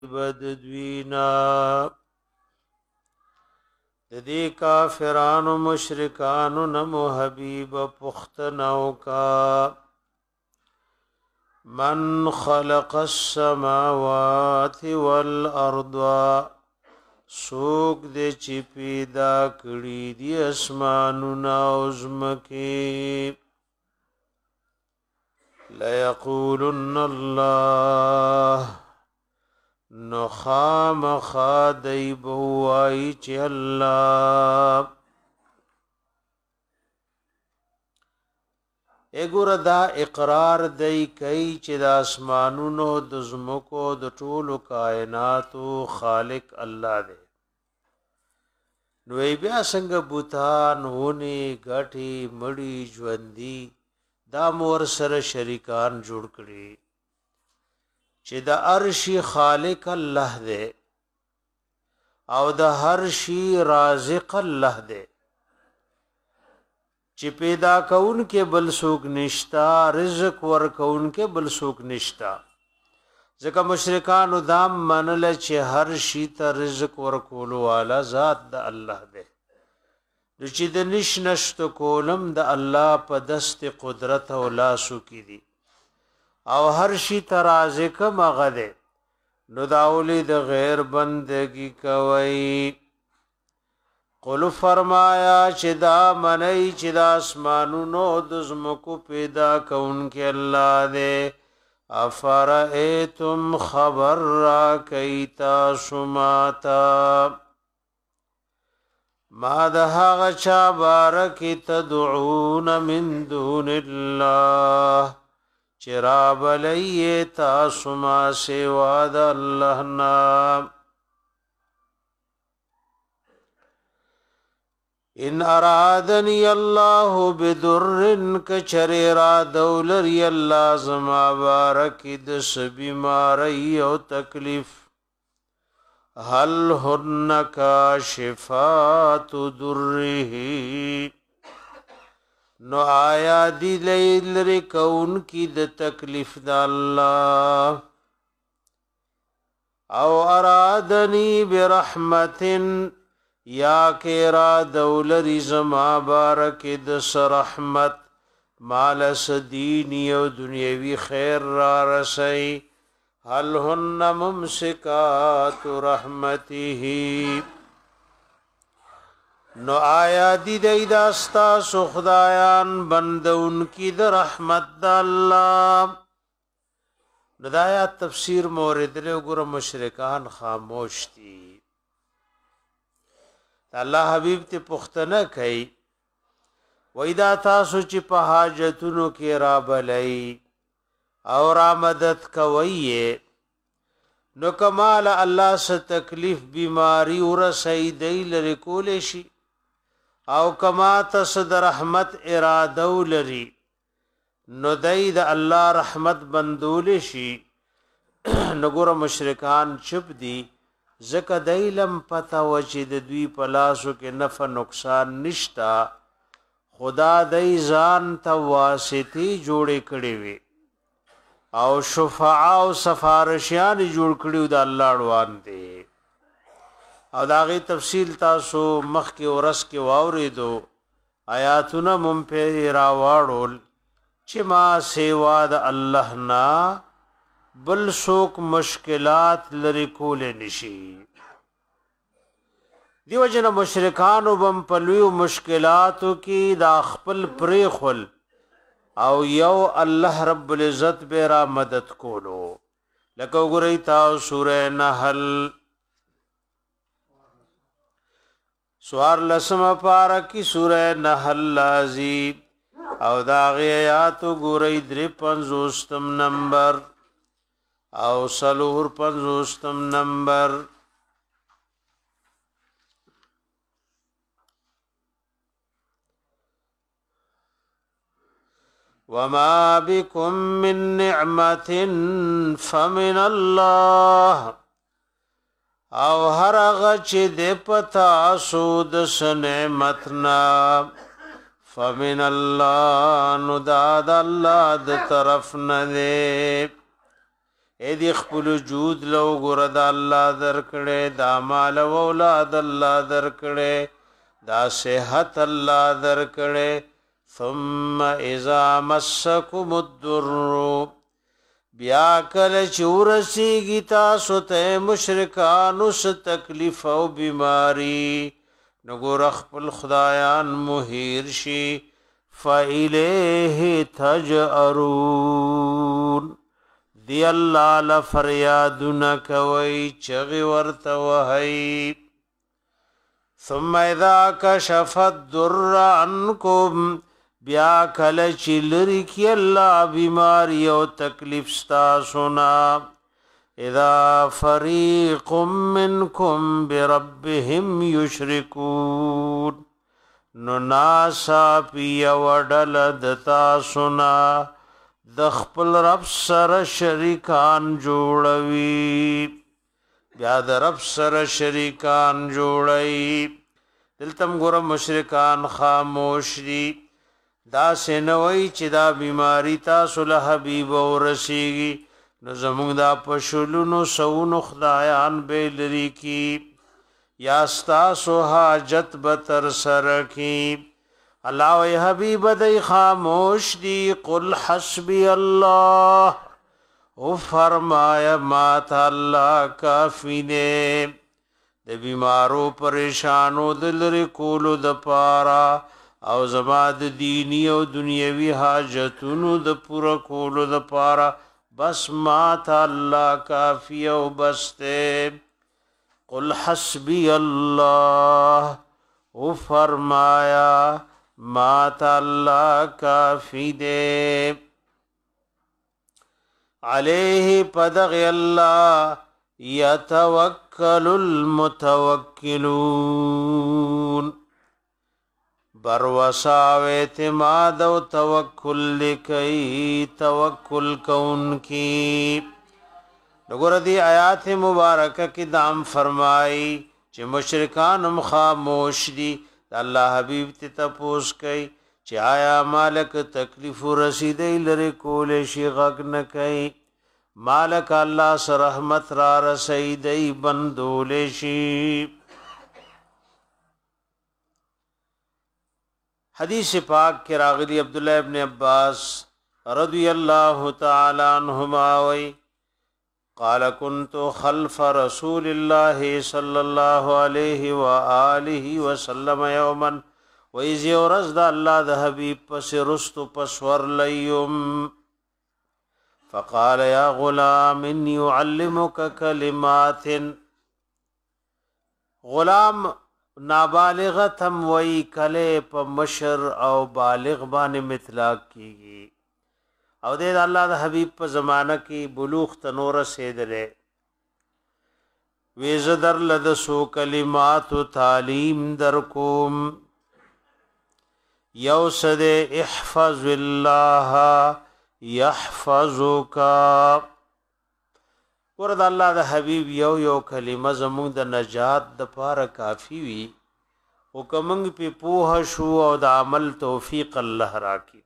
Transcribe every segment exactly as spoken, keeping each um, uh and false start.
بددوینا ددی کافران و مشرکان نمو حبیب پختنو کا من خلق السماوات والارض سوک دے چی پیدا کړی دی اسمانونا عظمکی لیقولن اللہ نخام خادی بوائی چی اللہ اگور دا اقرار دی کئی چی دا اسمانونو د زمکو د ټولو کائناتو خالق اللہ دے نوی بیا سنگ بوتان ہونی گٹی مڑی ژوندی دا مور سر شریکان جوړ کړي چې د ارشی خالق الله دے او د هر شی رازق الله دے چې پیدا کون کې بل سوک نشتا رزق ور کون کې بل سوک نشتا ځکه مشرکان دام منل چې هر شی ته رزق ور کولو والا ذات د الله دے چې د نش نشت کولم د الله په دست قدرت او لاسو کې دي او هر شی ترازق مغه ده نو داولی د غیر بندگی کوي قل فرمایا چې دا منئی چې د اسمانونو د زمکو پیدا کونکي الله دې افرئتم خبر را کیتا سماتا ما دهغه چا بارکی تدعون من دون الله چراب لئی تاسو ما سوا د الله نام ان ارادنی الله بدر کچر را دولری الله زما بارکی د سبیماری او تکلیف هل هن کاشفات دره نو آیا دی لیل کون کی د تکلیف د الله او ارادنی برحمت یا کہ را دولری زما بارک د رحمت مال سدینی او دنیوی خیر را رسی هل هن ممسکات رحمته نو آیا دی دی داستا سو خدایان بندون کی د رحمت د الله نو د آیات تفسیر مورد له ګره مشرکان خاموش دي الله حبیب ته پختنه کوي وېدا تاسو چې په حاجتونو کې را بلای او را مدد کوي نو کمال الله س تکلیف بیماری ور سیدی لری کول شي او کما تس د رحمت اراده ولري نو دای د الله رحمت بندول شي نګور مشرکان چپ دي زکه دایلم پتا وچې د دوی پلاسو کې نفع نقصان نشتا خدا دای ځان ته واسطي جوړې کړې وي او شفاعه او سفارشیان جوړ کړیو د الله روان دي او داغه تفصیل تاسو مخ کې ورس کې واورېدو آیاتونه مم په راوړل چې ما سیوا د الله نا بل سوک مشکلات لری کول نشي دیو جن مشرکانو بم پلویو مشکلاتو کی دا خپل پری خل او یو الله رب العزت به را مدد کولو لکه وګورئ تاسو سورہ نحل سوار لسم پارکی سورہ نحل لازی او دا غیات وګورئ درې پنځوستم نمبر او سلور پنځوستم نمبر وما بكم من نعمة فمن الله او هر غچ دې پتا سود سنعمتنا فمن الله نو داد الله د طرف نه دې اې دې خپل وجود لو ګور د الله درکړې دا مال او اولاد الله درکړې دا صحت الله درکړې ثم اذا مسكم الضر بیا کله چورسیږي تاسو ته مشرکانو س تکلیف او بیماری نګور خپل خدایان مهیر شي فإلیه تجأرون دی الله لفریادنا کوي چغي ورته وهي ثم اذا كشف الضر عنكم بیا کله چلری کی الله بیماری او تکلیف ستا سنا اذا فريق منكم بربهم يشركون نو ناسا پی وډل دتا سنا د خپل رب سره شریکان جوړوي بیا د رب سره شریکان جوړي دلتم ګور مشرکان خاموش دي دا سنوي چې دا بیماری تاسو له حبيب ورسیږي نو زمونږ دا پښلونو سونو خدایان به لري کی یا ستاسو حاجت بتر سره کی الله و حبیب دای خاموش دی قل حسبی الله او فرمایا ما ته الله کافی نے د بیمارو پریشانو دلری کولو د پارا او زما د دینی او دنیوي حاجتونو د پورا کولو د پارا بس ما ته الله کافی او بسته قل حسبی الله او فرمایا ما ته الله کافی دے علیہ پدغ اللہ یتوکل المتوکلون بروسا و اعتماد و توکل لکی توکل کون کی نګور دی آیات مبارکه کی دام فرمائی چې مشرکان هم خاموش دي الله حبیب ته تپوس کوي چې آیا مالک تکلیف رسیدې لری کول شي غږ نه کوي مالک الله سره رحمت را رسیدې بندول شي حدیث پاک کې راغلی عبد الله ابن عباس رضی الله تعالی عنهما وی قال كنت خلف رسول الله صلى الله عليه واله وسلم يوما واذ يرز الله ذ حبيب پس رست پسور ليم فقال يا غلام اني اعلمك كلمات غلام نابالغ تم وی کله په مشر او بالغ باندې مطلق کیږي او د الله د حبیب په زمانہ کې بلوغ تنور رسیدلې وی زدر لد سو کلمات تعلیم در کوم یو سد احفظ الله يحفظك ورته الله د حبیب یو یو کلمه زموږ د نجات د پاره کافی وی او کومنګ په پوها شو او د عمل توفیق الله راکړي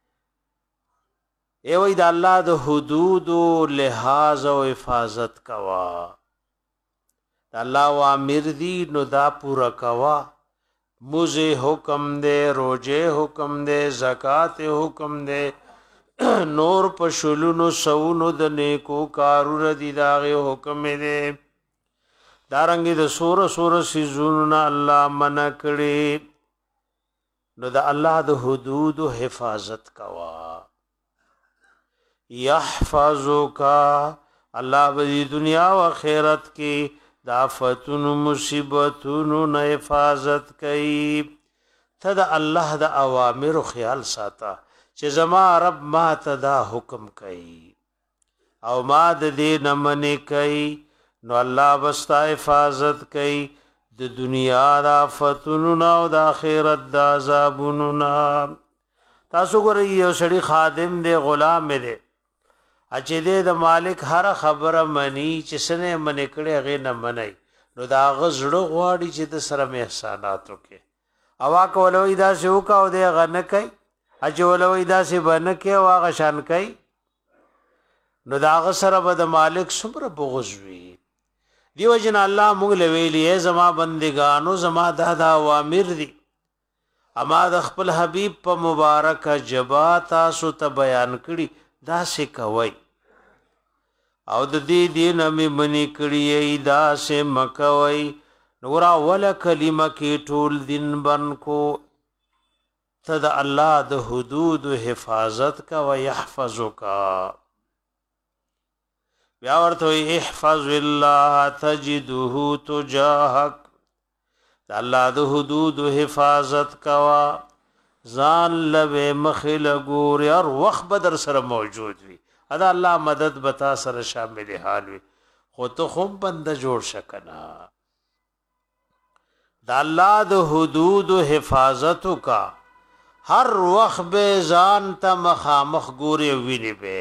ای وای د الله د حدود او لحاظ او حفاظت کوا د الله وامر دی نو دا پورا کوا موزه حکم دے روزه حکم دے زکات حکم دے نور پشلونو سونو د نیکو کارونه دي داغه حکم دے دارنګ د سور سور سيزونه الله منع کړي نو د الله د حدود او حفاظت کوا يحفظك الله به دنیا او آخرت کې د آفتونو مصیبتونو نه حفاظت کوي ته د الله د اوامر خیال ساته چې زما رب ما ته دا حکم کوي او ما د دې نه منې کوي نو الله بستا حفاظت کوي د دنیا د آفتونو نه او د آخرت د عذابونو نه تاسو ګورئ یو سړي خادم دی غلام دی اچې دې د مالک هر خبره منی چې سنه منې کړي هغه نه منای نو دا غزړه غواړي چې د سره مې احسانات وکي اوا کولوي دا شو کاو دې غنه کوي اچې ولوي دا سي بنه کې واغه شان کوي نو دا غسر به د مالک څومره بغض وي. دیو جن الله موږ له ویلي زما بندگانو زما دا د اوامر دي اما د خپل حبیب په مبارک جبا تاسو ته بیان کړي دا څه کوي او د دې دین مې منی کړي دا څه مکوي. نور اول کلمه کې ټول دین بن کو ته د الله د حدود حفاظت کا و يحفظک. بیا ورته احفظ الله تجده تجاهک د الله د حدود حفاظت کوا ځان لوي مخل ګور یار وخت بدر سره موجود وي ادا الله مدد بتا سره شامل حال وي خو ته خو بند جوړ شکنا د الله د حدود حفاظت کا هر وخت به ځان ته مخامخ ګوري ویني به.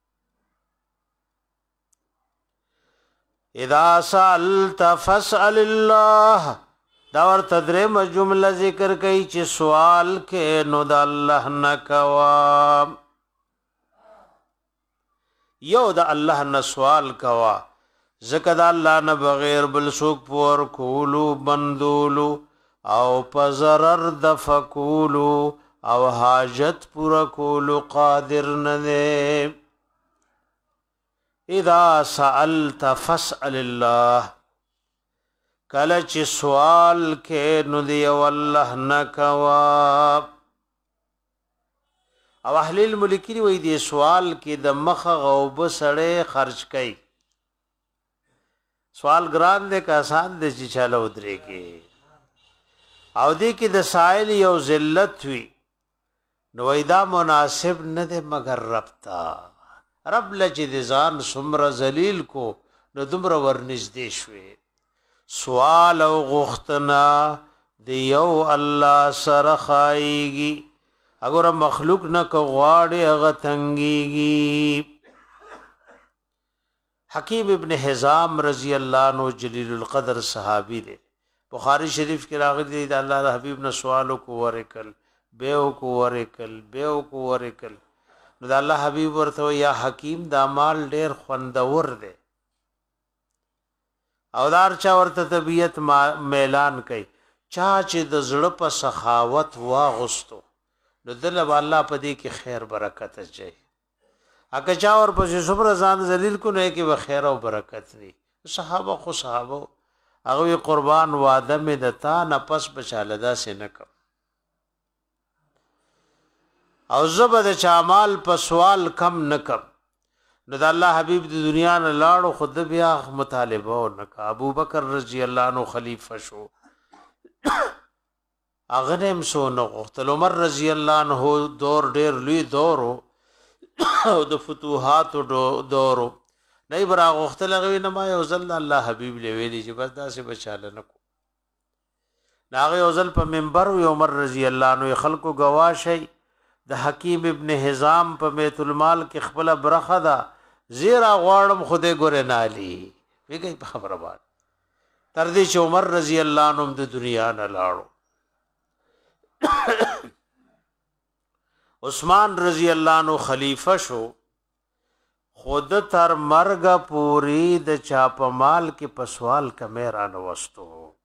اذا سألت فاسأل الله دا ورته درېم جمله ذکر کوي چې سوال کې نو د الله نه کوا یو د الله نه سوال کوا ځکه د الله نه بغیر بل څوک پور کولو بندولو او په ضرر دفع کولو او حاجت پورا کولو قادر نه دی. اذا سألت فاسأل الله کله چې سوال کې نو دی والله نکوا. او اهل الملکی وی دی سوال کې د مخ غوب سړې خرج کړي سوال ګران دې کا آسان دې چې چاله ودرې کې او دې کې د سائل یو ذلت وی نو ایدا مناسب نه دې مگر ربتا رب لچ دې ځان سمره ذلیل کو نو دومره ورنږدې شوي سوال او غختنا دی یو الله سره خایږي اگر مخلوق نه کو غواړي هغه تنګيږي. حکیم ابن حزام رضی الله عنه جلیل القدر صحابی دی بخاری شریف کې راغلی دی الله د حبیب نه سوالو کو ورکل بیو کو ورکل بیو کو ورکل نو د الله حبیب ورته یا حکیم دا مال ډیر خوندور دی او دار چا ورته طبیعت میلان کوي چا چې د زړه په سخاوت واغستو نو دل الله په دې کې خیر برکت اچي اګه چا ور په صبر ځان ذلیل کو نه کې به خیر او برکت ني. صحابه خو صحابه هغه قربان وعده مې دتا نه پس بچاله دا سينه کم او زبد چامال په سوال کم نکم نو د الله حبیب د دنیا نه لاړو خود بیا مطالبه او نک ابو بکر رضی الله عنه خلیفہ شو اغنم سو نو غختل عمر رضی الله عنه دور ډیر لوی دور او د فتوحات دور نه برا غختل غوی نه ما یو ځل الله حبیب لویلی چې بس داسې بچاله نکو ناغه یو ځل په منبر عمر رضی الله عنه خلکو گواشي د حکیم ابن حزام په بیت المال کې خپل برخه ده زیرا غواړم خوده ګره نالی ویګي په خبره باندې تر دې چې عمر رضی الله عنه د دنیا نه لاړو عثمان رضی الله عنه خلیفہ شو خود تر مرګ پوری د چاپمال کې پسوال کمیران وستو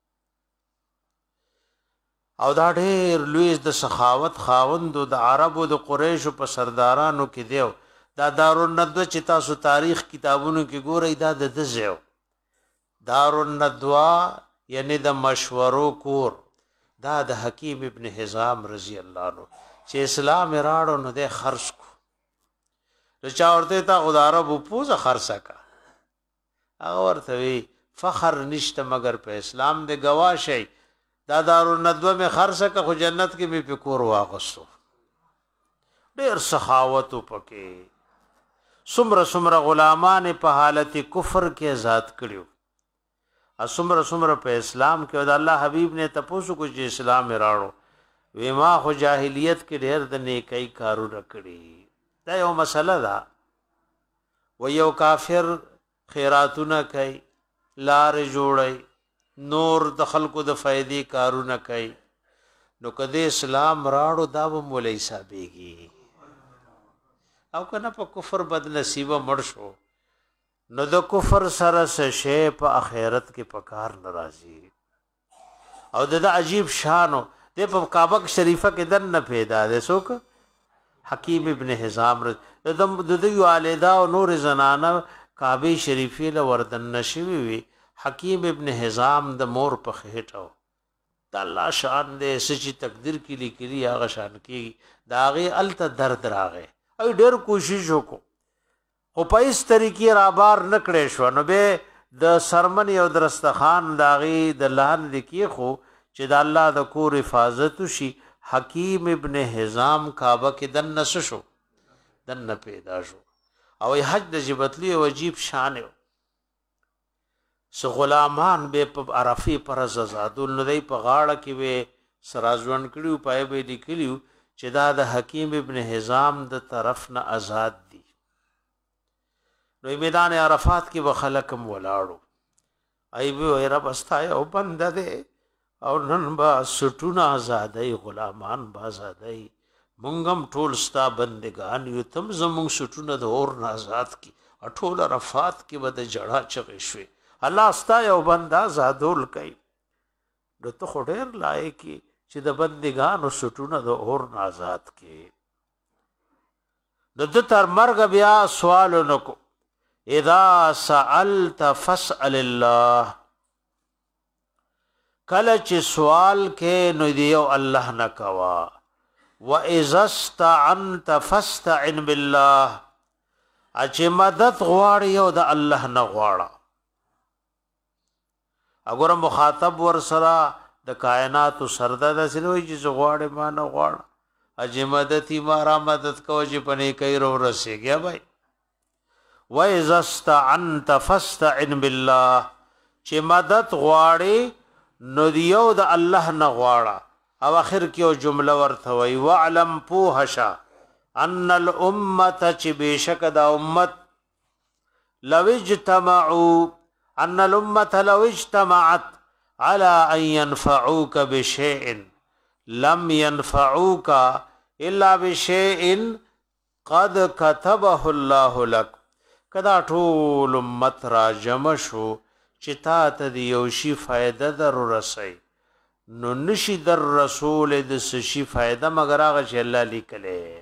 او دا ډېر لوی د سخاوت خاوند د عربو د قریشو په سردارانو کې دیو دا دارالندوه چې تاسو تاریخ کتابونو کې ګورئ دا د دزیو دارالندوه یعنی د مشورو کور دا د حکیم ابن حزام رضی الله عنه چې اسلام راړو نو د خرج کو چا ورته تا غداره بو پوزه خرڅه کا هغه ورته وی فخر نشته مگر په اسلام د گواشي دا دارالندوه می خرڅه کا خو جنت کې می پکور واغسو ډیر سخاوت پکې سمره سمره غلامان په حالت کفر کې آزاد کړیو اسمره سمره په اسلام کې د الله حبیب نے تپوسو کو چې اسلام راړو وی ما خو جاهلیت کې ډیر د نیکي کارونه کړی دا یو مسله ده و یو کافر خیراتونه کوي لار جوړي نور د خلکو د فائدې کارونه کوي نو کده اسلام راړو دا به مولای صاحبېږي او کنه په کفر بد نصیبه مړ شو نو د کفر سره څه شی په آخرت کې پکار ناراضي او د عجیب شانو د په کعبه شریفه کې دن نه پیدا ده څوک حکیم ابن حزام د د یو والدا او نور زنانه کعبه شریفه له وردن نشوي وي حکیم ابن حزام د مور په خېټو د الله شان دې سچي تقدیر کې لیکلي هغه شان کې داغه الته درد راغې او ډېر کوشش وکړو خو په هیڅ طریقې را بار نه کړې شو نو به د سرمن او درستخان داغي د لهن لیکي خو چې د الله د کور حفاظت شي حکیم ابن حزام کعبه کې دن نس شو دن پیدا شو او حج د جبتلی او عجیب شان سو غلامان به په عرفه پر زادول نه دی په غاړه کې به سرازون کړیو پای به لیکلیو چې دا د حکیم ابن حزام د طرف نه آزاد دي نو میدان عرفات کې وخلکم ولاړو ای به رب استای او بنده ده او نن با سټونه آزادای غلامان با آزادای مونږم ټول ستا بندگان یو تم زمونږ سټونه د اور نه آزاد کی ټول عرفات کې به د جړه چغې شوي الله استای او بنده آزادول کوي نو ته خو ډېر لایق چې د بندگانو سټونه د اور نه آزاد کی د تر مرګ بیا سوال نکو اذا سألت فاسأل الله کله چې سوال کې نو دیو الله نه کوا واذا استعنت فاستعن بالله اچې مدد غواړي او د الله نه غواړه اگر مخاطب ور سره د کائنات سردا د سلوي چې غواړي ما نه غواړه اجه مدد ما را مدد کو چې پنه کوي رو رسېږي بھائی وَإِذَا اسْتَعَنْتَ فَاسْتَعِنْ بِاللَّهِ چې مدد غواړي نو دیو د الله نه غواړه او اخر کې یو جمله ورته وی وعلم پوهشا ان الامه چې بشک د امت لو اجتمعوا ان الامه لو اجتمعت على ان ينفعوك بشيء لم ينفعوك الا بشيء قد كتبه الله لك کدا ټول امت را جمع شو چې تا ته د یو شي فائدہ در رسي نو نشي در رسول د شي فائدہ مگر هغه چې الله لیکله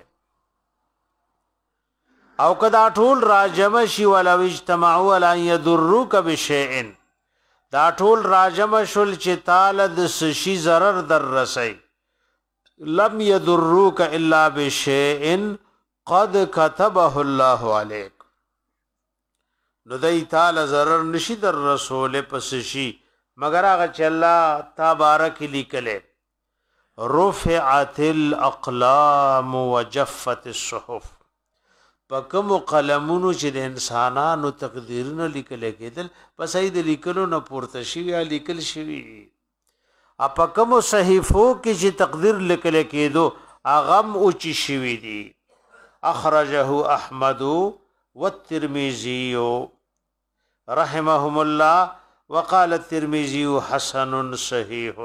او کدا ټول را جمع شي ولا اجتماعوا ولا يضروك بشيء دا ټول را جمع شول چې تعالی د شي zarar در رسي لم يضروك الا بشيء قد كتبه الله عليك نو دای تعالی zarar نشي در رسول پس شي مگر هغه چې الله تبارک لیکله رفعت الاقلام وجفت الصحف پکم قلمونو چې د انسانانو تقدیرونه لیکل کېدل پس ای د لیکلو نه پورته شي یا لیکل شي اپکم صحیفو کې چې تقدیر لیکل کېدو اغم او چې شوی دي اخرجه احمد والترمذي رحمهم الله وقال الترمذي حسن صحيح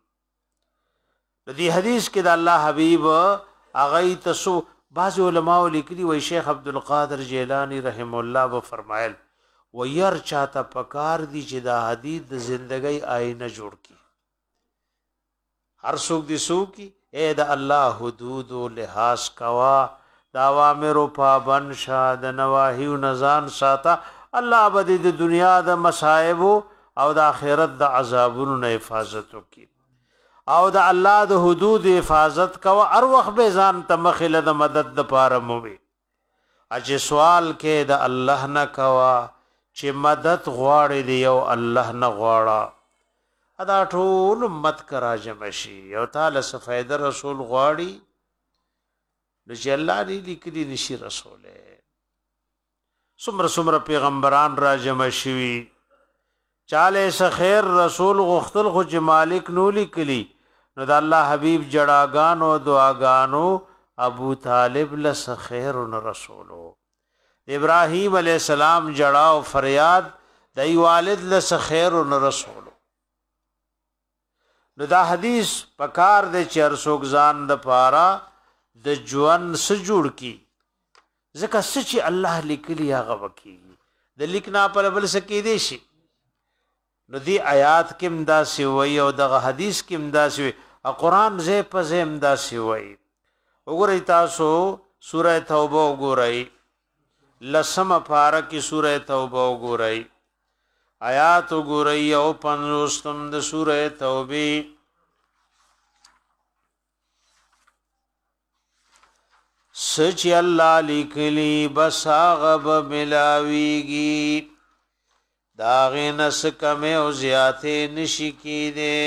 دې حدیث کې د الله حبیب اغه تسو بعض علماء لیکلي وای شیخ عبد القادر جیلانی رحم الله و فرمایل و ير چاته پکار دي چې دا حدیث د زندګۍ آینه جوړ کی هر څوک دي سو کی اے د الله حدود او لحاظ کوا دا اوامر او پابند شاد نواهی او نزان ساته الله بده د دنیا د مصائب او د آخرت د عذابونو نه حفاظت وکي او د الله د حدود حفاظت کوا هر وخت به ځان تمخله د مدد د پاره موي اجه سوال کې د الله نه کوا چې مدد غواړي دی او الله نه غواړه ادا ټول امت کرا جمع شي او تعالی سفید رسول غواړي نو چې الله دې لیکلي نشي رسوله سمر سمر پیغمبران را جمع شوي چاله س خیر رسول غختل خو چې مالک نو لیکلي نو د الله حبیب جړاګانو دعاګانو ابو طالب لس خیر رسولو ابراهیم علیہ السلام جڑا او فریاد دای والد لس خیر رسولو نو دا حدیث پکار د چر سوګ ځان د پارا د جوان س جوړ کی ځکه څه چې الله لیکلي هغه وکېږي د لیک نه پله بل څه کېدی شي نو دې آیات کې هم داسې وایي او دغه حدیث کې هم داسې وایي او قرآن ځای په ځای هم داسې وایي وګورئ تاسو سوره توبه وګورئ لسمه پاره کې سوره توبه وګورئ آیات وګورئ او پنځوستم د سوره توبه سچ الله لیکلی بس هغه به ملاویږي داغه نس کمه او زیاته نشی کیده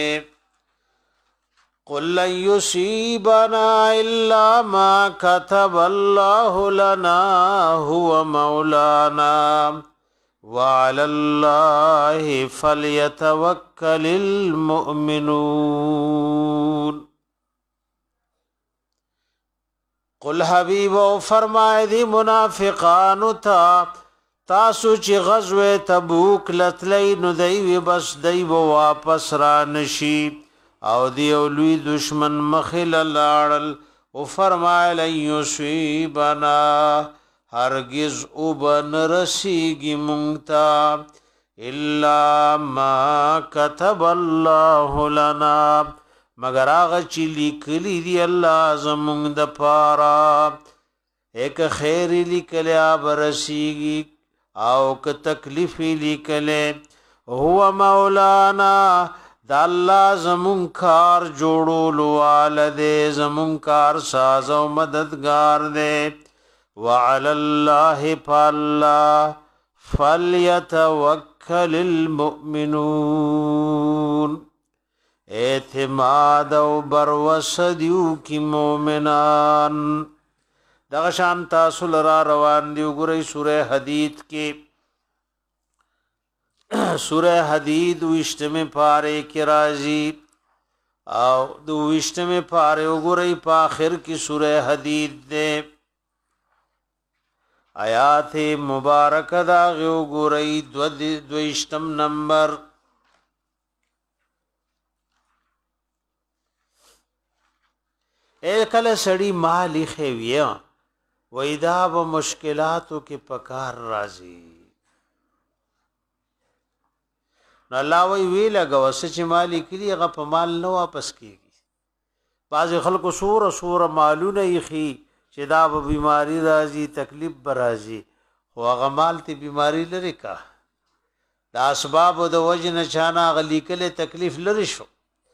قل لن يصيبنا الا ما كتب الله لنا هو مولانا وعلى الله فليتوكل المؤمنون قل حبیب او فرمائے دی منافقانو تا تاسو چې غزوه تبوک لتلی نو دی بس دی واپس را نشي او دی لوی دشمن مخل لاړل او فرمائے لن یصیبنا هرگز او بن رسیږي مونږ الا ما كتب الله لنا مگر آغا چی لیکلی دی اللہ زمونگ دا پارا ایک خیری لیکلی آب رسیگی او که تکلیفی لیکلی هو مولانا دا اللہ زمونگ کار جوڑو لوال دے زمونگ کار ساز و مددگار دے وعلى الله فالله فليتوكل المؤمنون اعتماد او بروسدیو کی مومنان دغه شان تاسو لرا روان دی وګورئ سوره حدید کې سوره حدید وشتمه پاره کې راځي او د وشتمه پاره وګورئ په اخر کې سوره حدید ده آیات مبارکه دا وګورئ دو دوشتم نمبر اے کله سړی مالی خویا وېدا به مشکلاتو کې پکار راځي نو الله وی وی لګو چې مالی کلی هغه په مال نه واپس کیږي بعض خلکو سور سور مالونه یخي چې دا به بیماری راځي تکلیف به راځي خو هغه مال ته بیماری لري کا دا اسباب د وجنه چانه غلی کله تکلیف لري شو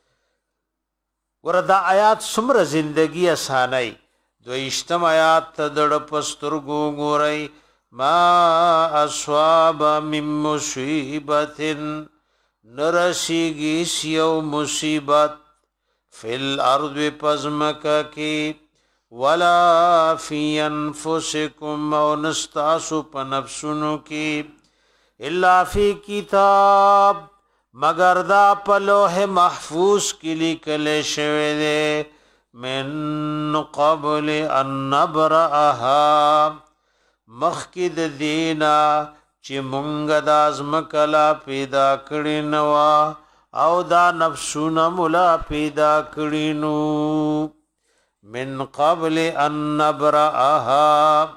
وردا آیات سمره زندگی اسانای دویشتم آیات تدړ پسترګو ګورای ما اصحاب من مصیبت نرسیگی سیو مصیبت فی الارض پزمک کی ولا فی انفسکم او نستاسو پنفسنو کی الا فی کتاب مگر دا په لوح محفوظ کې لیکل شوی دی من قبل ان نبرأها مخکې د دینا چې مونږ د ازمکلا پیدا کړی نو او دا نفسونه مولا پیدا کړی نو من قبل ان نبرأها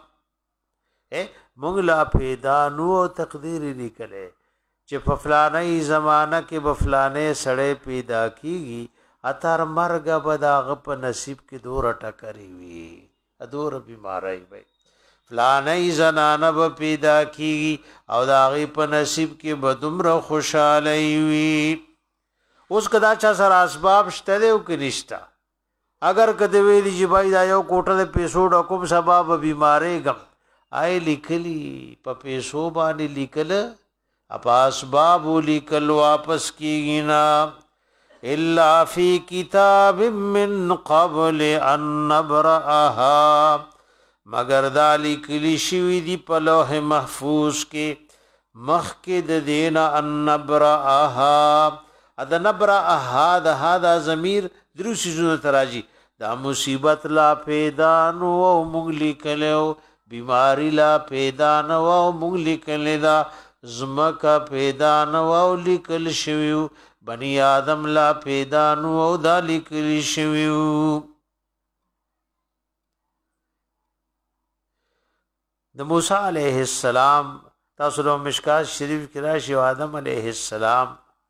مونږ لا پیدا نو تقدیر لیکلې چې په فلانه زمانہ کې په فلانه سړی پیدا کیږي اتر مرګ به داغه په نصیب کې دور ټکرې وي ادور بیماری وي فلانه زنانه به پیدا کیږي او داغه په نصیب کې به دومره خوشاله وي اوس کدا چا سره اسباب شته دی او کې نشتا اگر کده ویلی چې بای دا یو کوټه د پیسو ډکوم سبب بیماری غم آی لیکلی په پیسو باندې لیکل اپا اسباب لیکل واپس کیږي نا الا فی کتاب من قبل ان نبرأها مگر ذالک لشوی دی په لوح محفوظ کې مخکې د دین ان نبرأها اذ نبرأها د هذا ضمیر دروسی زونه تراجی دا مصیبت لا پیدا نو او مغلی کلو بیماری لا پیدا نو او مغلی کلدا زمکا پیدا نو او لیکل شویو بنی آدم لا پیدا نو او دا لیکل شویو د موسی علیه السلام تاسو نو مشکات شریف کې راشي او آدم علیه السلام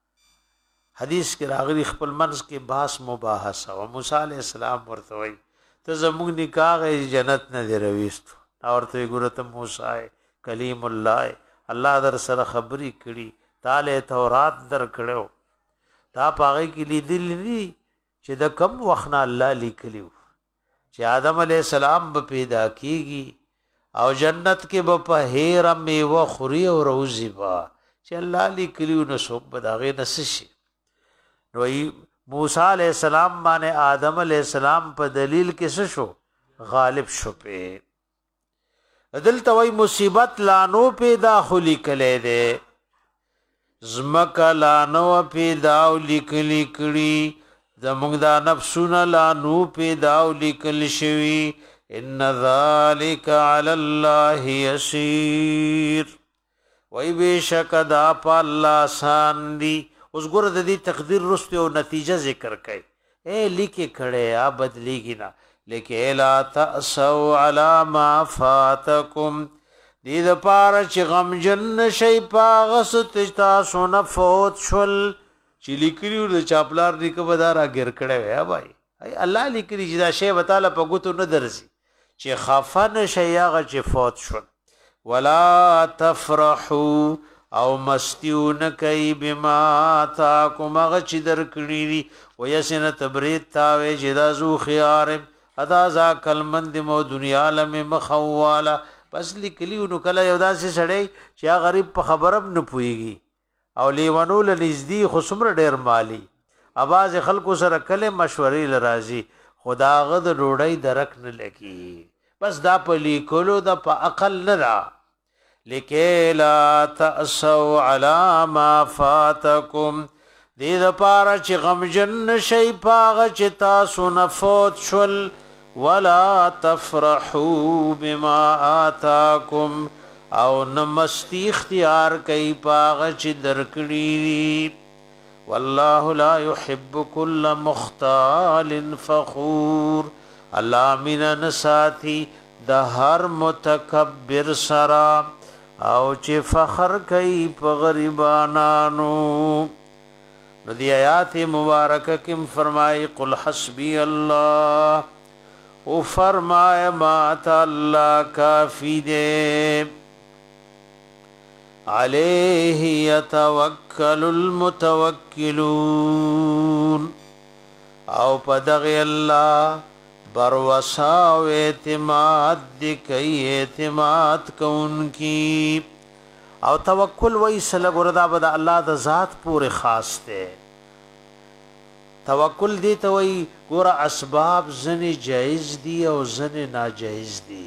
حدیث کې راغلی خپل منځ کې باس مباحثه او موسی علیه السلام ورته وایي ته زموږ نکاح جنت نه دی رويست او ورته ګوره ته موسی کلیم الله الله در سره خبري کړي تعالی تورات در کړو تا پاغه کې لیدل دي چې د کم وخت نه الله لیکلیو چې آدم علیه السلام به پیدا کیږي او جنت کې به په هیر میوه خوري او روزي با چې الله لیکلیو نو څوک به داغه نس شي نو موسی علیہ السلام باندې آدم علیہ السلام په دلیل کې څه شو غالب شو په دلته وای مصیبت لانو پیدا خلی کله ده زمکا لانو پیدا لیکلی کړي زموږ دا نفسونه لانو پیدا لیکل شوی ان ذالک علی الله یسیر وای بشک دا په الله آسان دی اوس ګور د دې تقدیر رسته او نتیجه ذکر کړي اے لیکي کړه یا بدلیږي نه لیکه لا تاسو علی ما فاتکم دې د پاره چې غم جن شي پاغست تاسو نه فوت شول چې لیکلو د چاپلار نیکه بدارا ګر کړه ویا بھائی ای الله لیکلی چې دا شی وتعالى په ګوتو نه درځي چې خفن شي هغه چې فوت شول ولا تفرحوا او مستیون کئی بما تاکم اغچ در کنیدی ویسن تبرید تاوی جدا زو خیارم ادا زا کلمند مو دنیا لم مخوالا پس لکلیو نو کلا یودا سی سڑی چیا غریب په خبرم نپویگی او لیوانو لنزدی خسمر ډیر مالی اباز خلقو سره کله مشوری لرازی خدا غد روڑی درک نلکی بس دا په لیکلو دا په عقل نرا لکه لا تاسو علی ما فاتکم دې د پاره چې غمجن شي پاغه چې تاسو نه فوت شول ولا تفرحوا بما آتاکم او نمستی اختیار کوي پاغه چې درکړي والله لا يحب كل مختال فخور الله من نساتی د هر متکبر سرا او چې فخر کوي په غریبانانو نو دی آیات مبارکه کې فرمایي قل حسبي الله او فرمایا ما تعالی کافی دے علیہ یتوکل المتوکلون او پدغی الله بروسا و اعتماد دی کئی اعتماد کون کی او توکل وی سلگ وردا بدا اللہ دا ذات پورے خاص تے توکل دی تو وی گورا اسباب زن جائز دی او زن ناجائز دی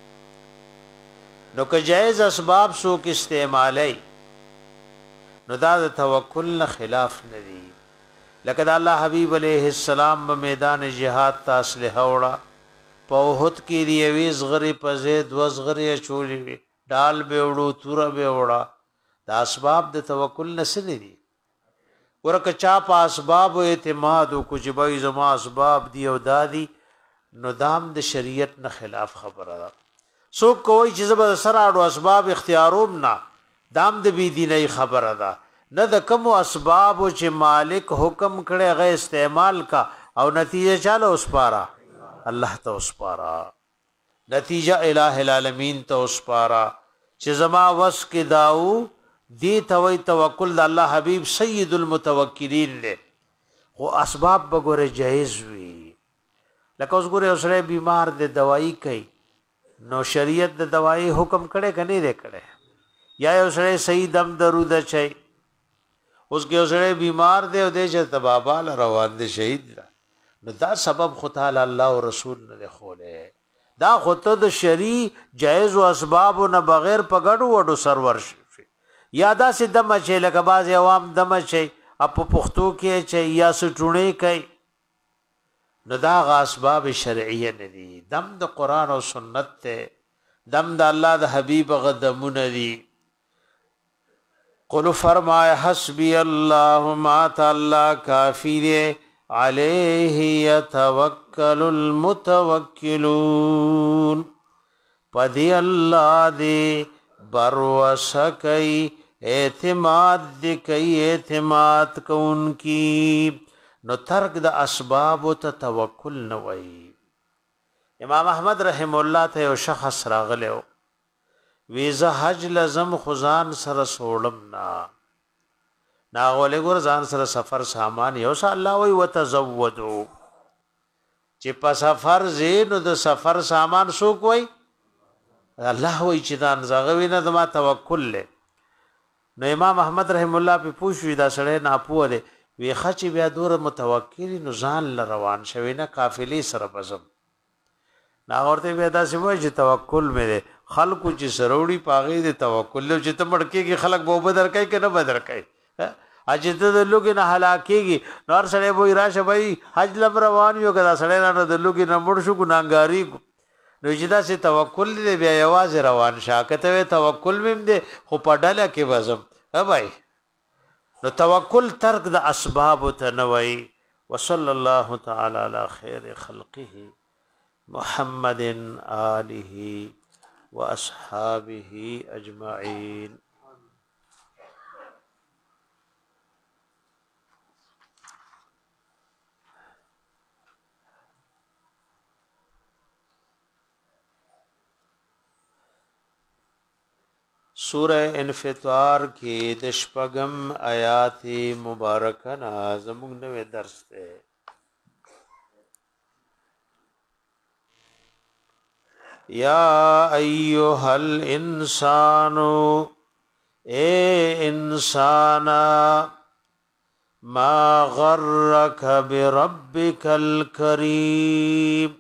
نو که جائز اسباب سوک استعمالی نو دا دا توکل نا خلاف ندی لکه الله حبیب علیہ السلام په میدان جهاد تاسله وړه په وحد کې دی ویز غری په زید وزغری چولې وی ډال به وړو تور به وړه د اسباب د توکل نسل دي ورکه چا په اسباب او اعتماد او کجبای زما اسباب دی او دادی نو دام د شریعت نه خلاف خبره ده سو کوئی چې زبر سره اړو اسباب اختیاروم نه دام د بی دیني خبره ده نه د کوم اسباب چې مالک حکم کړي غي استعمال کا او نتیجه چاله اوس پارا الله ته اوس پارا نتیجه الہ العالمین ته اوس پارا چې زما وس کې داو دی توي توکل د الله حبیب سید المتوکلین له خو اسباب بګوره جایز وي لکه اوس ګوره اوسره بیمار د دوايي کوي نو شریعت د دوايي حکم کړي کني دې کړي یا اوسره صحیح دم درود چي اوس کې اوسره بیمار دی او د چې تبابال روان دي شهید نو دا سبب خو تعالی الله او رسول نه خوله دا خطه د شری جایز او اسباب نه بغیر پګړو وډو سرور شي یا دا سي دمه چې لکه باز عوام دمه چې اپ پختو کې چې یا سټونه کوي نو دا غ اسباب شرعیه نه دي دم د قران او سنت ته دم د الله د حبيب غدمونه دي قل فرمائے حسبی اللہ ما تعالی کافی دے علیہ یتوکل المتوکلون پدی الله دی بروسکی اعتماد دی کئی اعتماد کون کی نو ترک د اسباب ته توکل نه وای. امام احمد رحم الله ته یو شخص راغلو ویزه حج لزم خزان سره سوړم نا ناغله ګور ځان سره سفر سامان یو س الله وی وتزودوا چې په سفر زینو د سفر سامان سو کوي الله وی چې دا زغوی نه د ما توکل له. نو امام احمد رحم الله په پوښوي دا سړی ناپوه دی وی خچ بیا دور متوکل نو ځان ل روان شوی نه قافلې سره بزم نا ورته بیا دا سموي چې توکل مې خلکو چې سروړي پاغې د توکل چې ته مړکیږي خلک به بدر کوي کنه بدر کوي اجه ته د لوګي نه هلاکیږي نور سړی وای راشه وای حج لم روان یو کدا سړی نه د لوګي نه مړ شو ګناګاری نو چې دا سي توکل دې بیا یواز روان شاکته توکل مم دې خو پډاله کې وزم ها بھائی نو توکل ترک د اسباب تنوي. وصلی الله تعالی علی خیر خلقه محمد آله واصحابه اجمعین. سورہ انفطار کی دشپگم آیات مبارکہ نازمون نوے درس تے. یا ایوہا الانسانو اے انسانا ما غرک بربک الکریم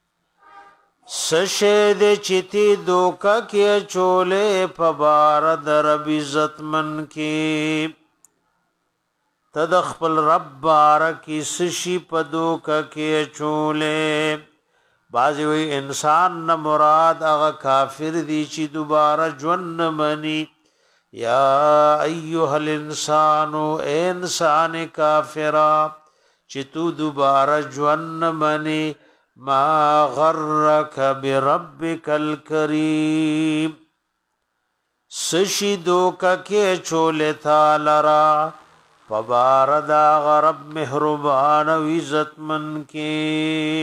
سشید چتی دوکا کی چولے پبار در رب عزت من کی تدخپل رب بارکی سشی پدوکا کی چولے. بازی وی انسان نا مراد اغا کافر دی چی دوبارہ جون منی. یا ایوہ الانسانو اے انسان کافرہ چی تو دوبارہ جون منی. ما غرک بربک الکریم سشیدو کا کے چولے تھا لرا پباردا غرب مہربان و عزت من کے.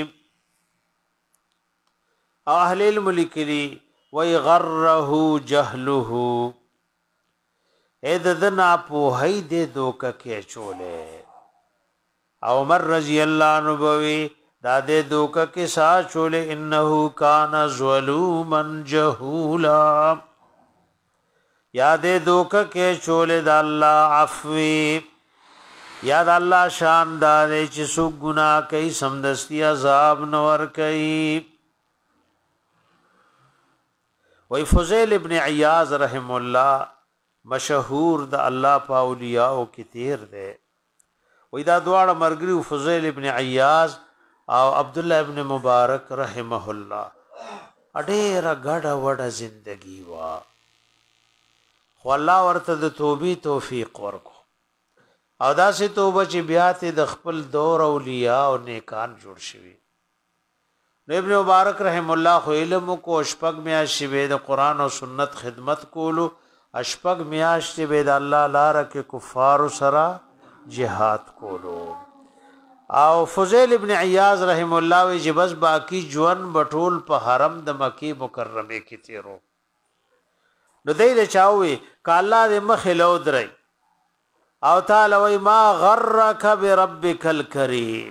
اہل الملک لی وی غرہو جہلہو اے ددنا پوہی دے دو کا کے چولے. عمر رضی اللہ عنہ بوی دا دے دوکا کے ساتھ چولے انہو کانا ظلوما جہولا یا دے دوکا کے چولے دا اللہ عفوی یا دا اللہ شان دا دے چی سو گناہ کئی سمدستی عذاب نور کئی. وی فضیل ابن عیاض رحم اللہ مشہور دا اللہ پا اولیاء کی تیر دے. وی دا دوار مرگری فضیل ابن عیاض او عبداللہ ابن مبارک رحمہ اللہ اډیره ګډه وډه زندگی وا خو الله ورته د توبې توفیق ورکو او داسې توبه چې بیا ته د خپل دور اولیاء او نیکان جوړ شوي. نو ابن مبارک رحم الله خو علم کو اشپق میاشتې به د قران او سنت خدمت کولو اشپق میاشتې به د الله لپاره کې کفار سره jihad کولو. او فضیل ابن عیاض رحم الله وی جبس باقی جوان بټول په حرم د مکی مکرمه کې تیرو. نو دای د چاوي کاله د مخلو درای او تعالی وی ما غرک بربک الکریم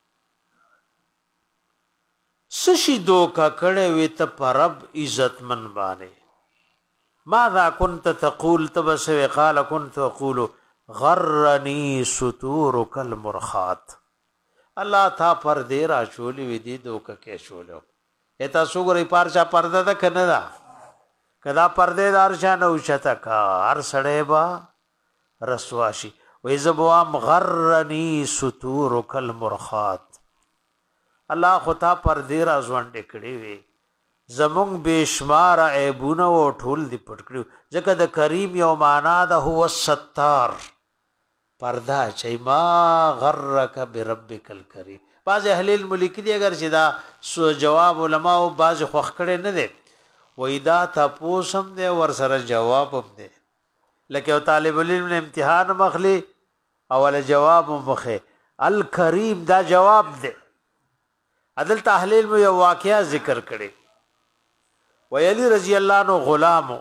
سشی دوکا کړه وی ته پرب عزت من باندې ماذا كنت تقول تبسو قال كنت اقول غرنی ستورک المرخات الله تا پردې را چولې وې دي دوکه کې چولو اته سوګري پارچا پرده ده کنه دا کدا پردې دار شانه اوچتا کا هر سړې با رسواشي وې زبوا مغرنی ستورک المرخات الله خطا پردې را ځوانډې کړې وې زمون بشمار عیبونه او ټول دي پټ کړو ځکه د کریم یو معنا ده هو الستار پردا چای ما غرک بربک الکریم. بعض اهل الملک دی اگر چې دا سو جواب علما او بعض خوخ کړي نه دي وېدا تاسو هم دې ور سره جواب هم دې لکه طالب العلم امتحان مخلي اول جواب مخه الکریم دا جواب دې عدل تحلیل میں یو واقعہ ذکر کړي ویلی رضی الله عنه غلامو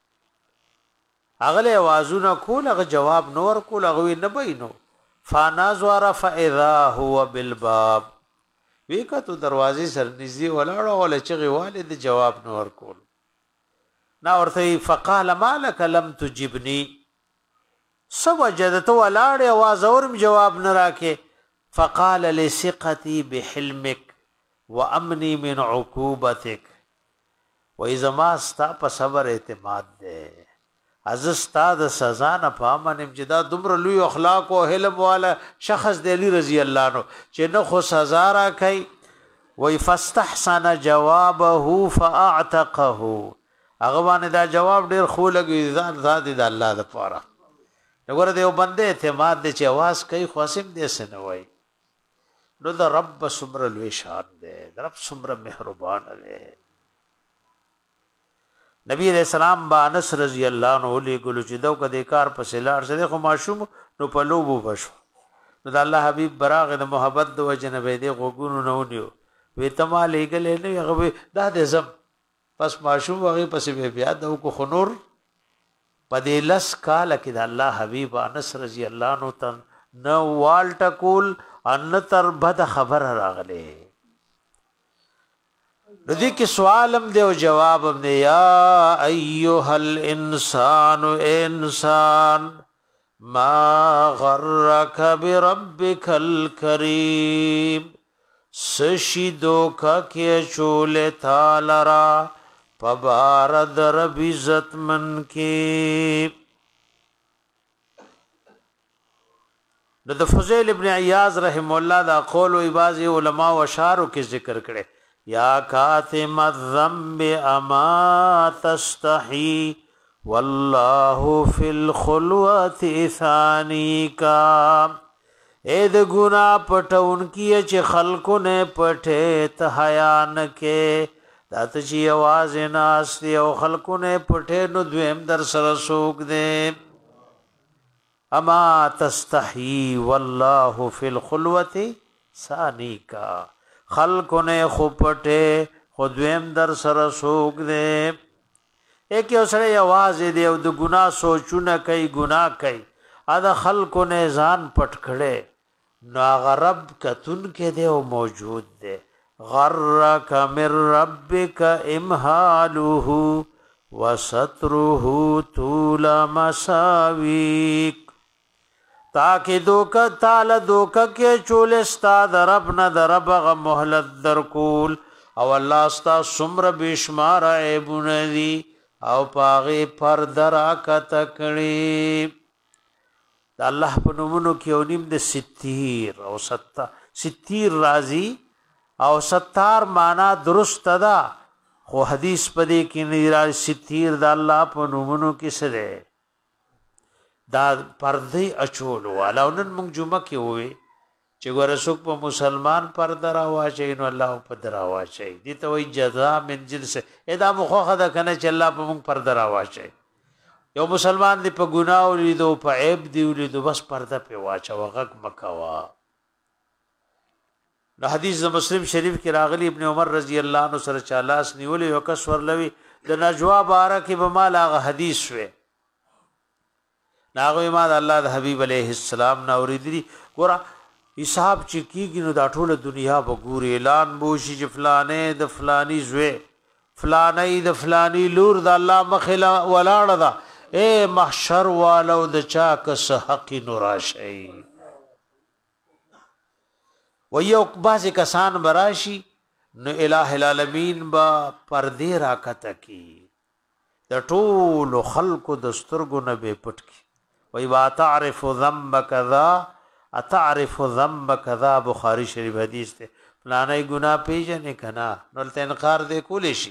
اغله आवाजونه کول هغه جواب نور کول هغه نه بینو فنظر فاذا هو بالباب وکتو دروازې سر نږدې ولاړ او لچغي والد جواب نور کول نا ورته فقال مالك لم تجبني سوجدت ولاړ आवाज اورم جواب نه راکې فقال لثقتي بحلمك وامني من عقوبتك واذا ما استا په صبر اعتماد ده از استاد سزا نه پامنم چې دا دومره لوی اخلاق او علم والا شخص دی علی رضی الله عنه چې نه خو سزا را کوي وای فاستحسن جوابه فاعتقه هغه باندې دا جواب ډیر خو لګي ځان ذات د الله د پاره وګوره دیو بنده اعتماد دي چې आवाज کوي خاصم دې سن وای نو دا رب سمر لوی شان دی رب سمر مهربان دی نبی علیہ السلام با انس رضی الله عنه له ګلو چې دو کده کار په سلار سره خو ماشوم نو په لوبو بشو نو د الله حبیب براغ د محبت د وجنبه دی غوګونو نه ونیو وی تما لګل نه هغه دا د زم پس ماشوم هغه پس بیا د کو خنور پدې لس کال کې د الله حبیب انس رضی الله عنه تن نو والټکول ان تر بد خبر راغله ردی کی سوالم دے و جوابم دے یا ایوہ الانسان انسان ما غرک بربک الکریم سشیدو کا کیا چولے تالرا پبارد رب عزت من کی د فضیل ابن عیاض رحم الله دا قول و بعض علماء و اشعار کی ذکر کړي یا کاتم الذنب اما تستحی والله فی الخلوة ثانیکا اے د گناہ پټون کیه چې خلقو نه پټه ته حیان کې دات چې आवाज ناس دی او خلقو نه پټه نو دویم در سره سوق دې اما تستحی والله فی الخلوة ثانیکا خلق نے خوپٹے خودویم در سر سوک دے ایک یو سڑے آواز دے او د گناہ سوچونه کوي گناہ کوي ادا خلق نے ځان پټ کړي نو غرب کتن کې دے او موجود دے غرک من ربک امحاله وستره طول مساویک تاکہ دوکا تال دوکا کے چول استاد رب نہ درب غ مهلت در کول او الله استا سمر بشمار عیبون دی او پاغي پر درا کا تکړي د الله په نومونو کې اونیم د ستیر او ستا ستیر راضی او ستار معنا درست ده خو حدیث پدې کې نه را ستیر د الله په نومونو کې سره دا پردی اچول والا نن موږ جمعه کې وې چې ګوره څوک په مسلمان پرده راواچي نو الله په دراواچي دي ته وي جزاء من جنس ادا مخه ده کنه چې الله په موږ پرده راواچي یو مسلمان دی په ګناه ولیدو په عیب دی ولیدو بس پرده په واچا وغک مکوا نو حدیث مسلم شریف کې راغلی ابن عمر رضی الله عنه سره چالاس نیولې یو کس ورلوي د نجوا بارا کې به مال هغه حدیث وې ناغوی ما د الله د حبیب علیه السلام نا اوریدلی ګور حساب چې کیږي نو دا ټول دنیا به ګوري اعلان بوشي چې فلانه د فلانی زوی فلانی د فلانی لور د الله مخلا ولاړه دا اے محشر والو د چا کس حق نوراشي و یو بعض کسان براشي نو الہ العالمین با پردې راکته کی د ټول خلق د سترګو نه به پټ کی وی با تعرف ذنب کذا اتعرف ذنب کذا بخاری شریف حدیث ته فلانه گناہ پیژنې کنا نو ته انکار دې کولې شي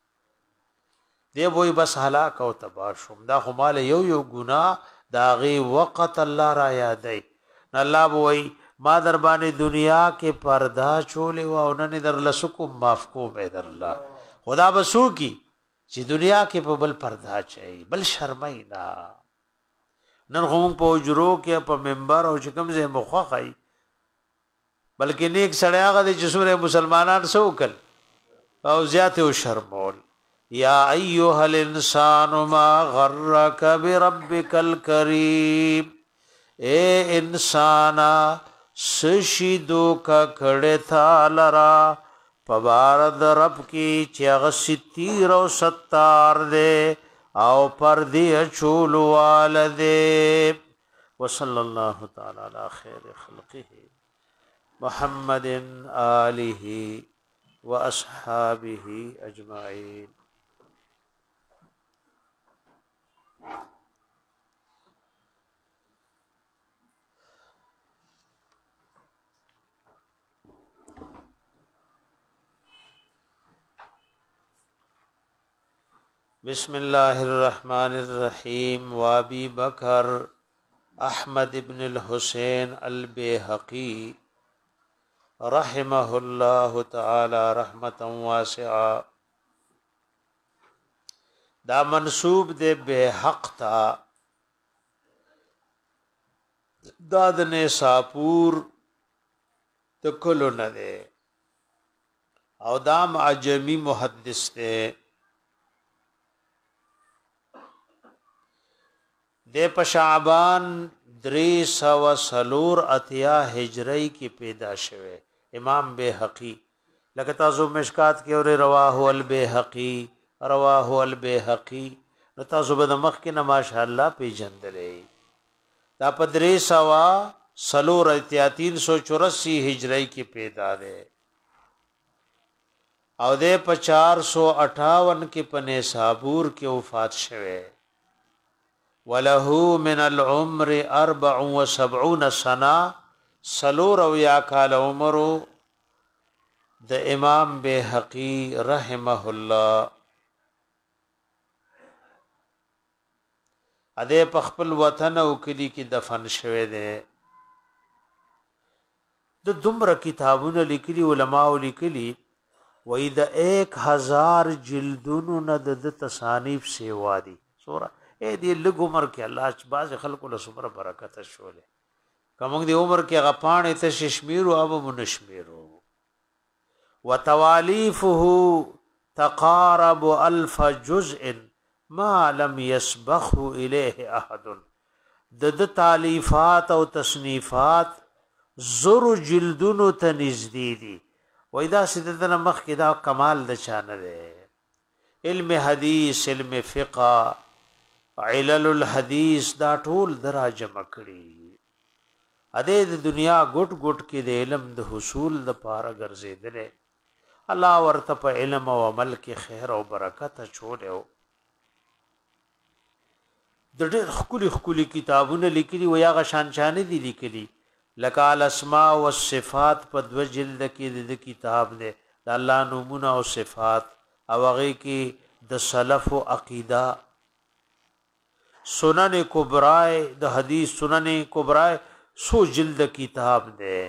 دی وای بس هلاک او تباہ شوم دا خو مال یو یو گناہ دا غي وقت الله را یادای الله وای ما در باندې دنیا کې پردا چولې و او نن در لسکم معاف کو به در الله خدا بسو کی چې دنیا کې په بل پردا چي بل شرمای نه نن هم په جرو کې په منبر او چې کوم ځای مخه خای بلکې نیک سړی هغه د جسوره مسلمانان سوکل او زیاته او شرمول یا ایها الانسان ما غرک بربک الکریم اے انسانا سشیدو کا کھڑے تھا لرا پبارد رب کی چیغ ستیر و ستار دے او پردی چولو والدے وصلی اللہ تعالی علی خیر خلقہ محمد آلہ و اصحابہ اجمعین. بسم اللہ الرحمن الرحیم. وابی بکر احمد ابن الحسین البیہقی رحمہ اللہ تعالی رحمتا واسعا. دا منصوب دے بیحق تا داد نے ساپور تکلو ندے او دام عجمی محدث دے دے پشعبان دری سو سلور اتیا ہجری کی پیدا شوه امام بیحقی لکه تاسو مشکات کې اور رواه البیحقی رواه البیحقی نو تاسو به مخ کې نه ماشاءالله پیجندلې دا پدری سو سلور اتیا تین سو چوراسی ہجری کی پیدا ده او دے پچار سو اٹھاون کې پنے صابور کې وفات شوه. وله من العمر اربع و سبعون سنه سلور او یا کال عمرو د امام بیحقی رحمه الله. اده پخپل وطن او کلی کی دفن شوه ده. د دومره کتابونه لیکلي علماء لیکلي وې د ایک ہزار جلدونو نه د تصانیف سیوا دي. سورہ اے دی لګ عمر کې الله باز خلکو له سمره برکت شولې کوم دی عمر کې غپانې ته ششمیرو او منشمیرو. وتوالیفه تقارب الف جزء ما لم يسبقه الیه احد. د د تالیفات او تصنیفات زر جلدونو ته نږدې دي. وای دا سیدنا مخ کې دا کمال د چانه ده. علم حدیث علم فقه علل الحدیث دا ټول دراجم کړي. اده د دنیا ګټ ګټ کې د علم د حصول د پاره ګرځیدل. الله ورته په علم او عمل کې خیر او برکت چولیو. د ډېر خولي خولي کتابونه لیکلي و یا غشان شان دي لیکلي لکه الاسماء والصفات په دو جلد کې د کتاب دی د الله نومونه او صفات او هغه کې د سلف او عقیده. سنن کبرائے د حدیث سنن کبرائے سو جلد کتاب دے.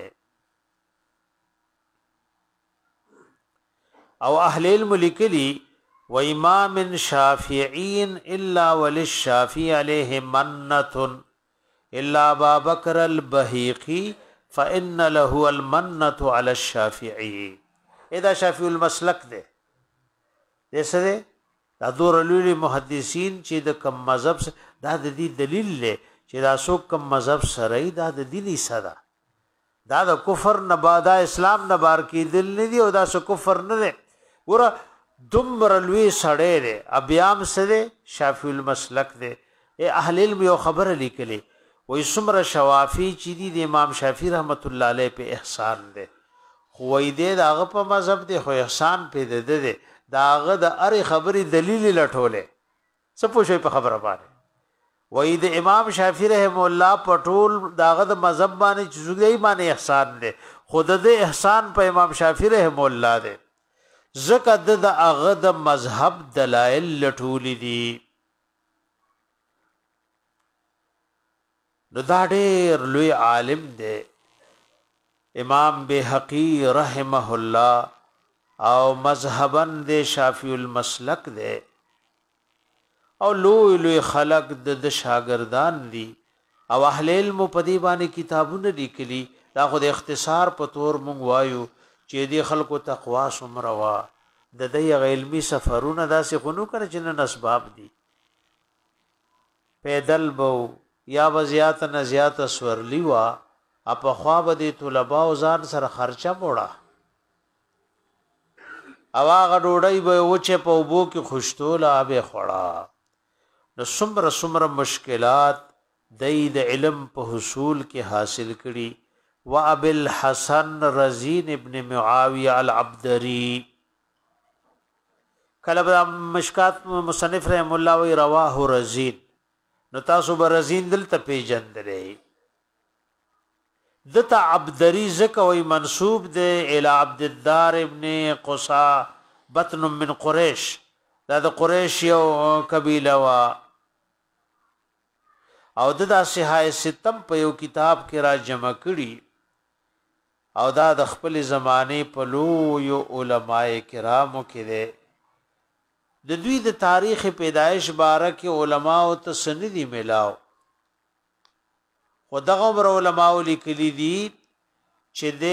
او اہل علم لکلی و امام شافعین الا وللشافعی علیہ منت الا ابا بکر البحیقی فان له المنت علی الشافعی. ادا شافعی المسلک دے جیسے دے دا دور لولی محدثین چې د کم مذهب دا د دې دلیل لې چې دا سو کم مذهب سره دا د دیني صدا دا د کفر نه بعد اسلام نه بار کې دل نه دی او دا سو کفر نه دی. ګوره دمر لوی سړی دی ابیام سره شافعی المسلک دی. اے اهل علم یو خبره لیکلي وې سمره شوافی چې دی د امام شافعی رحمت الله علیه په احسان دی خو وې دې داغه په مذهب دی خو احسان په دې دی داغه د اری خبري دلیل لټوله سپو شي په خبره باندې وې د امام شافعی رحم الله پټول داغه د مذهب باندې چوغي باندې احسان دی خود د احسان په امام شافعی رحم الله دی زکه د هغه د مذهب دلایل لټول دي. نو دا ډېر لوی عالم دی امام بیحقی رحمه الله او مذهبن دے شافعی المسلک دے او لوی لوی خلق د شاګردان دي او اهل علم په دی باندې کتابونه لیکلي دا خو د اختصار په تور مونږ وایو چې دی خلکو تقوا سمره وا د دې علمي سفرونه داسې خونو کړ چې نن اسباب دي پیدل بو یا وزیات نه زیات سورلی وا اپ خوا به د طلباء او ځان سره خرچه موړه اواغه ډوډۍ به وچه په وبو کې خوشتول آبه خړه نو سمره سمره مشکلات د علم په حصول کې حاصل کړي و ابل حسن رزین ابن معاویه العبدری کله مشکات مصنف رحم الله و رواه رزین نو تاسو به رزین دلته پیجندلې دتا عبدری زکوی منصوب دے الى عبد الدار ابن قصا بطن من قریش دا د قریش یو قبیله وا او دا صحای ستم په یو کتاب کې را جمع کړي او دا د خپل زمانه په لوی علماء کرامو کې ده د دوی د تاریخ پیدایش باره کې علما او تسندي ملاو ودغه عمر علماء لیکلي دي چې د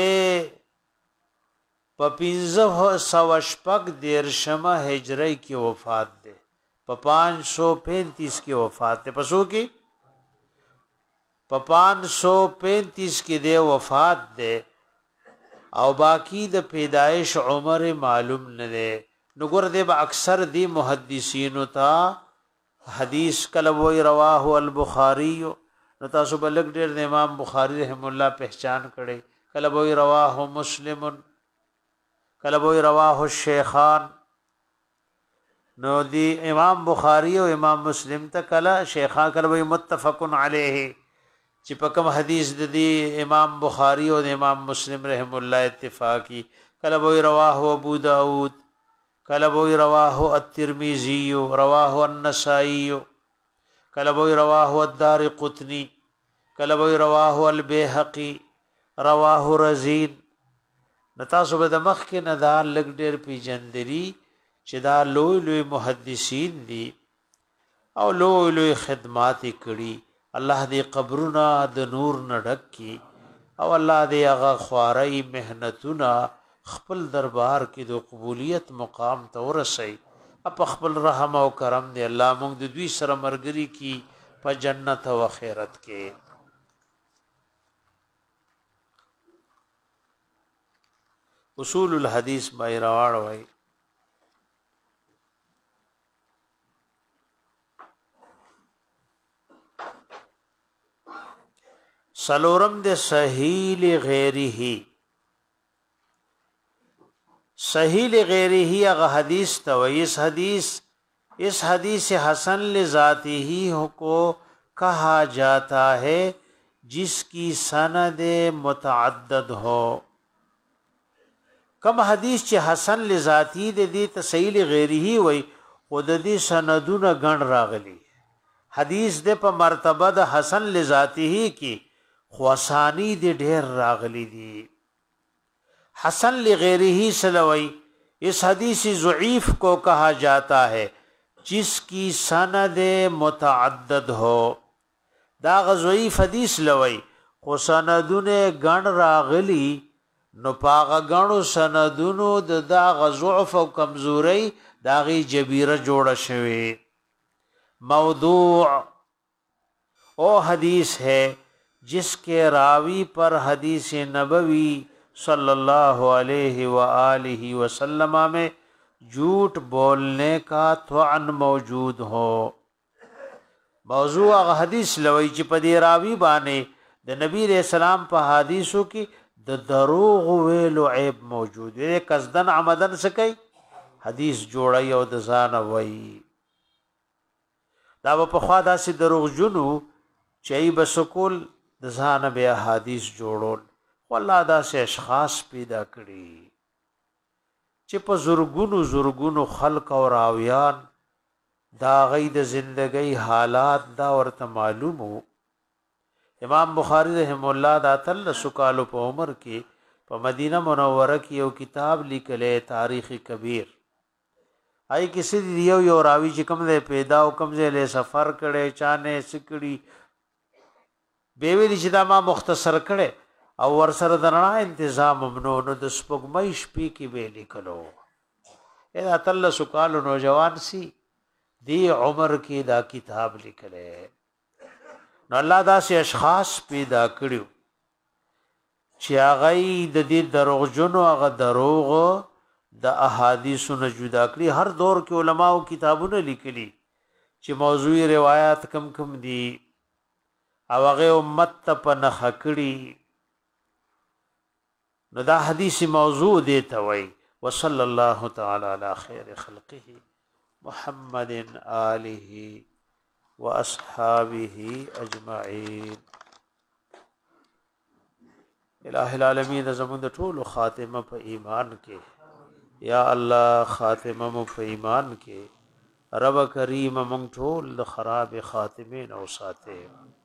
په پنځه سو شپږ دیرشمه هجری کې وفات ده په پانچ سو پینتیس کې وفات ده پسو کې په پانچ سو پینتیس کې ده وفات ده او باقی د پیدایش عمر معلوم نه ده نو ګور دې با اکثر دی محدثین تا حدیث کله وی رواه البخاری نو تاسو بلک ډیر د امام بخاری رحم الله پہچان کړي کله وی رواه مسلم کله وی رواه الشیخان نو دی امام بخاری او امام مسلم ته کله شیخان کله وی متفق علیه چې په کوم حدیث د دی امام بخاری او امام مسلم رحم الله اتفاقی کله وی رواه ابو داود کله وی رواه الترمذی رواه النسائی کله وی رواه الدارقطنی کله وی رواه البیهقی رواه رزین نتا صوبه د مخ کې نه دا لګ ډیر پیجندري چې دا لوی لوی محدثین دي او لوی لوی خدمات کړي الله دې قبرونه د نور نه ډک کی او الله دې هغه خواري مهنتونه خپل دربار کې د قبولیت مقام ته ورسي اپ خپل رحم او کرم دې الله موږ د دوی سره مرګري کی په جنت او آخرت کې اصول الحدیث بایراوړ وای سلورم د صحیح لغیره صحیح لغیره هغه حدیث ته وای اس حدیث اس حدیث حسن لذاته کو کہا جاتا ہے جس کی سند متعدد ہو کم حدیث چې حسن لذاتی د دې تصحیح غیره وي خود دې سندونه غن راغلي حدیث د په مرتبه د حسن لذاته کې خواسانی د ډېر راغلي دي حسن لغیره سلوي اس حدیث ضعیف کو کہا جاتا ہے جس کی سند متعدد ہو دا ضعیف حدیث لوي خو سندونه غن راغلي نو پاغه غنو سندونو د دا ضعف او کمزوري داغي جبيره جوړه شوی موضوع او حدیث ہے جس کے راوی پر حدیث نبوی صلی اللہ علیہ وآلہ وسلم میں جھوٹ بولنے کا طعن موجود ہو موضوع حدیث لوی چې په دې راوی باندې د نبی رسول سلام په حدیثو کې د دروغ ویلو عیب موجود دی قصدن عمدن سکی حدیث جوړای او د ځان وای دا په خوا داسې دروغ جنو چې بسکول د ځان به حدیث جوړول والله داسې اشخاص پیدا کړي چې په زورګونو زورګونو خلق او راویان دا غي د زندګۍ حالات دا ورته معلومو امام بخاری رحم الله دا تل سکالو په عمر کې په مدینه منوره کې یو کتاب لیکلې تاریخ کبیر آی کسی دی یو یو راوی چې کوم دې پیدا او کوم دې له سفر کړي چانه سکړي به ویل چې دا ما مختصر کړي او ور سره درنا تنظیم منو نو د سپګمۍ شپې کې به لیکلو اې اتل سکال نوجوان سی دی عمر کې دا کتاب لیکلې نو الله دا سي اشخاص پیدا کړیو چې هغه د دې دروغجنو هغه دروغ د احادیثو نه جدا کړی هر دور کې علماو کتابونه لیکلي چې موضوعي روایت کم کم دي او هغه امت ته په نخ کړی نو دا حدیث موضوع دی ته وای وصلی الله تعالی علی خیر خلقه محمد آله واصحابه اجمعین الہ العالمین زمون د ټولو خاتمه په ایمان کې یا الله خاتمه مو په ایمان کې رب کریم مونږ ټول د خراب خاتمه نو ساته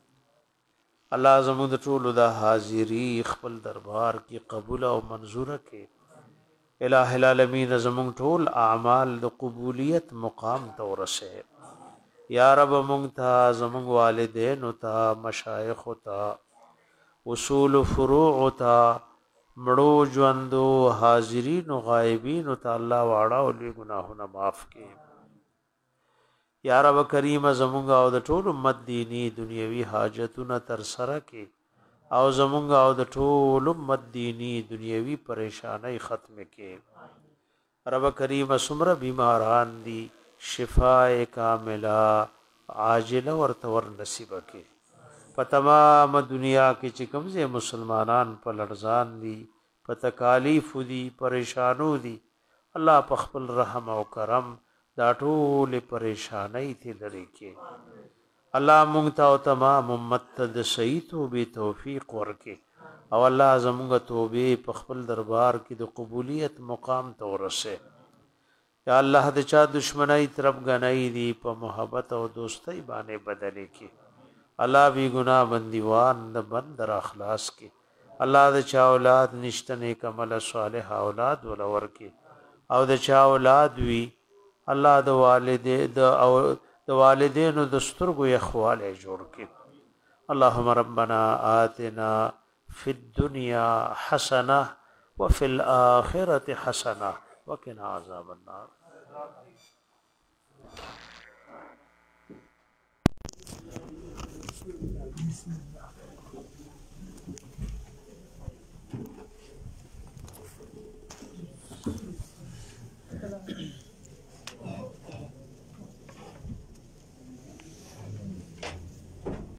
الله زمون د ټولو د حاضری خپل دربار کې قبول او منظور کې الہ العالمین زمون ټول اعمال د قبولیت مقام ته ورسه یا رب مونږ ته زمون والدین او ته مشایخ او ته اصول فروع ته مړو ژوندو حاضرین او غایبین او الله واړه او لوی ګناهونه معاف کړي یا رب کریم زمونږ او د ټول امت دینی دنیوي حاجتونه تر سره کړي او زمونږ او د ټول امت دینی دنیوي پریشانای ختم کړي رب کریم سمره بیماران دي شفاء کامله عاجله ورته ور نصیب کړي په تمام دنیا کې چې کومه مسلمانان په لړزان دي په تکالیف دي پریشانو دي الله په خپل رحم او کرم دا ټول پریشانای ته لري کې الله مونږ ته او تمام امت ته د صحیح توبې توفیق ورکړي او الله زموږ توبې په خپل دربار کې د قبولیت مقام ته ورسه یا الله د چا دشمنی طرف غنۍ دي په محبت او دوستۍ باندې بدلې کې الله بی گناہ بندیوان د بندر اخلاص کی الله د چا اولاد نشته نیک عمل صالح اولاد ولور کی او د چا اولاد وی الله د والدې د او د والدینو د سترګو اخواله جوړ کی اللهم ربنا آتنا فی الدنيا حسنه وفي الاخره حسنه وقنا عذاب النار بسم الله